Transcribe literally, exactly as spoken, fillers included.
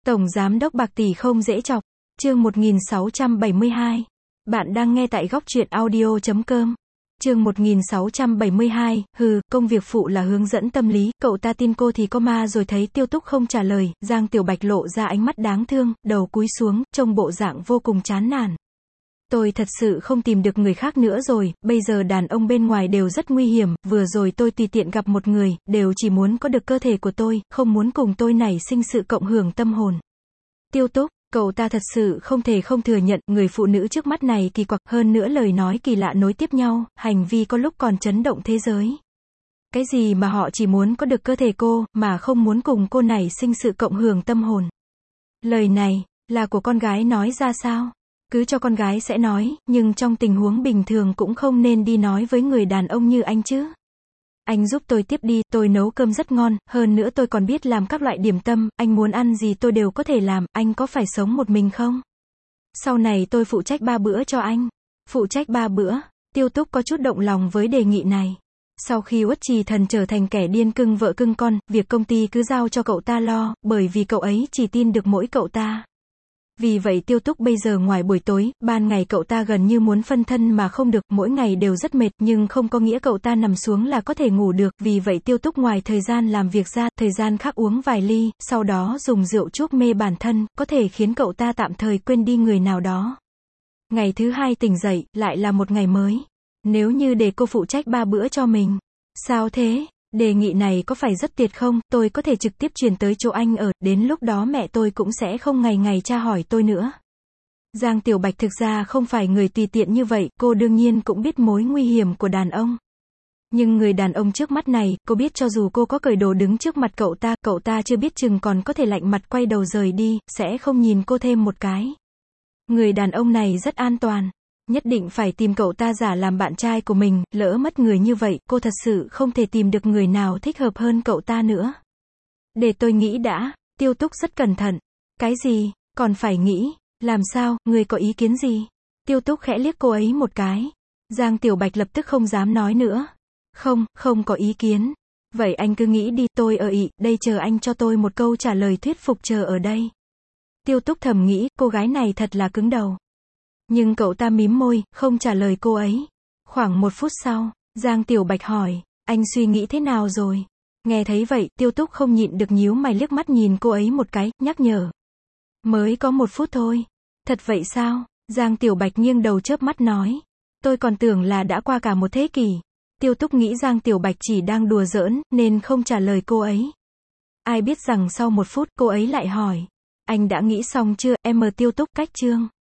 Tổng Giám đốc bạc tỷ không dễ chọc. Chương một nghìn sáu trăm bảy mươi hai. Bạn đang nghe tại góc truyện audio chấm com. Chương một nghìn sáu trăm bảy mươi hai, hừ, công việc phụ là hướng dẫn tâm lý, cậu ta tin cô thì có ma rồi. Thấy Tiêu Túc không trả lời, Giang Tiểu Bạch lộ ra ánh mắt đáng thương, đầu cúi xuống, trông bộ dạng vô cùng chán nản. Tôi thật sự không tìm được người khác nữa rồi, bây giờ đàn ông bên ngoài đều rất nguy hiểm, vừa rồi tôi tùy tiện gặp một người, đều chỉ muốn có được cơ thể của tôi, không muốn cùng tôi nảy sinh sự cộng hưởng tâm hồn. Tiêu Túc, cậu ta thật sự không thể không thừa nhận, người phụ nữ trước mắt này kỳ quặc, hơn nữa lời nói kỳ lạ nối tiếp nhau, hành vi có lúc còn chấn động thế giới. Cái gì mà họ chỉ muốn có được cơ thể cô, mà không muốn cùng cô nảy sinh sự cộng hưởng tâm hồn. Lời này, là của con gái nói ra sao? Cứ cho con gái sẽ nói, nhưng trong tình huống bình thường cũng không nên đi nói với người đàn ông như anh chứ. Anh giúp tôi tiếp đi, tôi nấu cơm rất ngon, hơn nữa tôi còn biết làm các loại điểm tâm, anh muốn ăn gì tôi đều có thể làm, anh có phải sống một mình không? Sau này tôi phụ trách ba bữa cho anh. Phụ trách ba bữa, Tiêu Túc có chút động lòng với đề nghị này. Sau khi Uất Trì Thần trở thành kẻ điên cưng vợ cưng con, việc công ty cứ giao cho cậu ta lo, bởi vì cậu ấy chỉ tin được mỗi cậu ta. Vì vậy Tiêu Túc bây giờ ngoài buổi tối, ban ngày cậu ta gần như muốn phân thân mà không được, mỗi ngày đều rất mệt, nhưng không có nghĩa cậu ta nằm xuống là có thể ngủ được, vì vậy Tiêu Túc ngoài thời gian làm việc ra, thời gian khác uống vài ly, sau đó dùng rượu chuốc mê bản thân, có thể khiến cậu ta tạm thời quên đi người nào đó. Ngày thứ hai tỉnh dậy, lại là một ngày mới. Nếu như để cô phụ trách ba bữa cho mình. Sao thế? Đề nghị này có phải rất tuyệt không? Tôi có thể trực tiếp chuyển tới chỗ anh ở, đến lúc đó mẹ tôi cũng sẽ không ngày ngày tra hỏi tôi nữa. Giang Tiểu Bạch thực ra không phải người tùy tiện như vậy, cô đương nhiên cũng biết mối nguy hiểm của đàn ông. Nhưng người đàn ông trước mắt này, cô biết cho dù cô có cởi đồ đứng trước mặt cậu ta, cậu ta chưa biết chừng còn có thể lạnh mặt quay đầu rời đi, sẽ không nhìn cô thêm một cái. Người đàn ông này rất an toàn. Nhất định phải tìm cậu ta giả làm bạn trai của mình, lỡ mất người như vậy, cô thật sự không thể tìm được người nào thích hợp hơn cậu ta nữa. Để tôi nghĩ đã, Tiêu Túc rất cẩn thận. Cái gì, còn phải nghĩ, làm sao, người có ý kiến gì? Tiêu Túc khẽ liếc cô ấy một cái. Giang Tiểu Bạch lập tức không dám nói nữa. Không, không có ý kiến. Vậy anh cứ nghĩ đi, tôi ở ị, đây chờ anh cho tôi một câu trả lời thuyết phục chờ ở đây. Tiêu Túc thầm nghĩ, cô gái này thật là cứng đầu. Nhưng cậu ta mím môi, không trả lời cô ấy. Khoảng một phút sau, Giang Tiểu Bạch hỏi, anh suy nghĩ thế nào rồi? Nghe thấy vậy, Tiêu Túc không nhịn được nhíu mày liếc mắt nhìn cô ấy một cái, nhắc nhở. Mới có một phút thôi. Thật vậy sao? Giang Tiểu Bạch nghiêng đầu chớp mắt nói. Tôi còn tưởng là đã qua cả một thế kỷ. Tiêu Túc nghĩ Giang Tiểu Bạch chỉ đang đùa giỡn, nên không trả lời cô ấy. Ai biết rằng sau một phút cô ấy lại hỏi. Anh đã nghĩ xong chưa, em mờ Tiêu Túc cách chương.